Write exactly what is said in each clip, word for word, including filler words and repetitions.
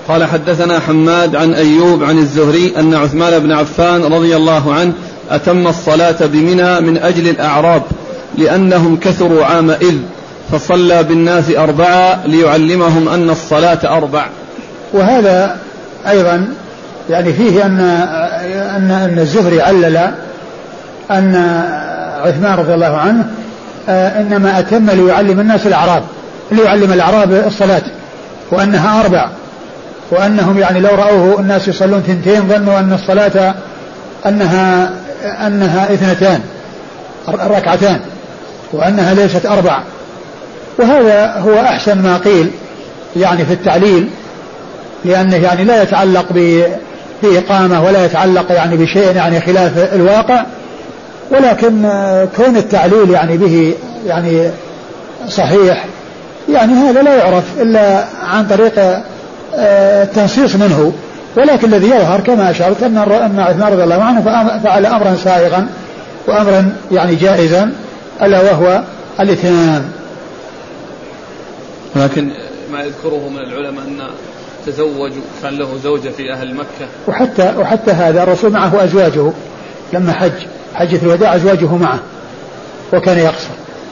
قال حدثنا حماد عن أيوب عن الزهري أن عثمان بن عفان رضي الله عنه أتم الصلاة بمنى من أجل الأعراب لأنهم كثروا عامئذ فصلى بالناس أربعة ليعلمهم أن الصلاة أربع. وهذا أيضا يعني فيه أن, أن, أن الزهري علل أن عثمان رضي الله عنه إنما أتم ليعلم الناس الأعراب ليعلم الأعراب الصلاة وأنها أربع، وأنهم يعني لو رأوه الناس يصلون ثنتين ظنوا أن الصلاة أنها أنها اثنتان ركعتان وأنها ليست أربع. وهذا هو أحسن ما قيل يعني في التعليل، لأنه يعني لا يتعلق بإقامة ولا يتعلق يعني بشيء يعني خلاف الواقع، ولكن كون التعليل يعني به يعني صحيح يعني هذا لا يعرف إلا عن طريق التنصيص منه. ولكن الذي يظهر كما أشرت أن أن عثمان رضي الله عنه فعل أمرا سائغا وأمرا يعني جائزا ألا وهو الاتمام. لكن ما يذكره من العلماء أن تزوج كان له زوجة في أهل مكة، وحتى وحتى هذا الرسول معه أزواجه لما حج حجة الوداع أزواجه معه وكان يقصر.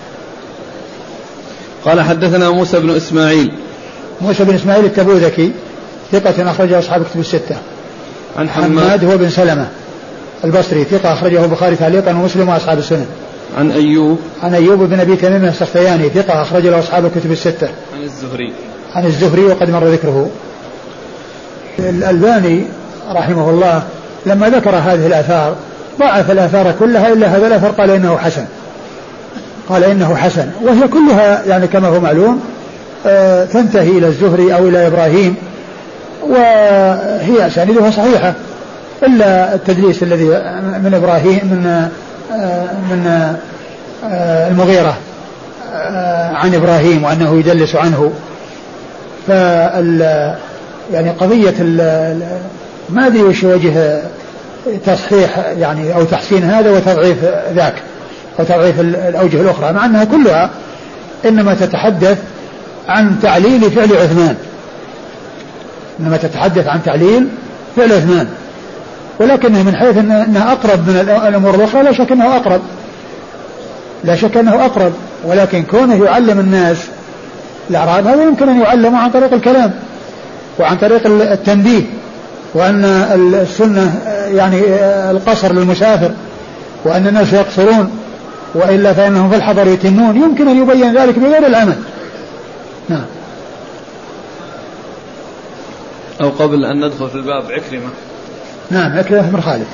قال حدثنا موسى بن إسماعيل موسى بن إسماعيل التبوذكي ثقة أخرجه أصحاب كتب الستة. عن حماد هو بن سلمة البصري ثقة أخرجه البخاري تعليقا ومسلم وأصحاب السنن. عن أيوب عن أيوب بن أبي تميم السختياني ثقة أخرج له أصحاب الكتب الستة. عن الزهري عن الزهري وقد مر ذكره. الألباني رحمه الله لما ذكر هذه الآثار ضعف الآثار كلها إلا هذا الأثر قال إنه حسن قال إنه حسن وهي كلها يعني كما هو معلوم آه تنتهي إلى الزهري أو إلى إبراهيم وهي أسانيدها صحيحة إلا التدليس الذي من إبراهيم من آه من آه المغيرة آه عن إبراهيم وأنه يدلس عنه. فال يعني قضية ما أدري وش وجه تصحيح يعني أو تحسين هذا وتضعيف ذاك وتضعيف الأوجه الأخرى، مع أنها كلها إنما تتحدث عن تعليل فعل عثمان إنما تتحدث عن تعليل فعل عثمان، ولكنه من حيث أنها أقرب من الأمور الأخرى لا شك أنه أقرب لا شك أنه أقرب ولكن كونه يعلم الناس الأعراب هذا يمكن أن يعلم عن طريق الكلام وعن طريق التنبيه، وأن السنة يعني القصر للمسافر وأن الناس يقصرون وإلا فإنهم في الحضر يتمون، يمكن أن يبين ذلك بغير العمل. نعم. أو قبل أن ندخل في الباب عكرمة. نعم عكرمة بن خالد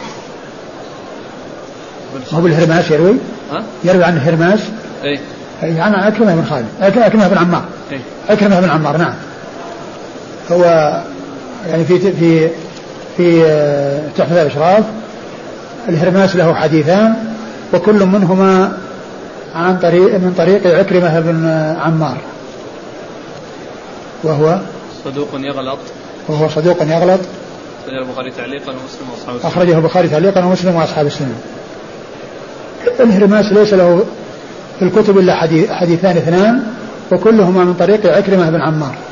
هو بالهرماس يروي ها؟ يروي عن الهرماس أي أي عن عكرمة بن خالد عكرمة بن عمار أي عكرمة بن عمار. نعم. هو يعني في في في تحفة الأشراف الهرماس له حديثان وكل منهما عن طريق من طريق عكرمة بن عمار وهو صدوق يغلط وهو صدوق يغلط أخرجه البخاري تعليقا ومسلم وأصحاب السنن. أخرجه البخاري تعليقا ومسلم وأصحاب السنن. الهرماس ليس له في الكتب إلا حديث حديثان اثنان وكلهما من طريق عكرمة بن عمار.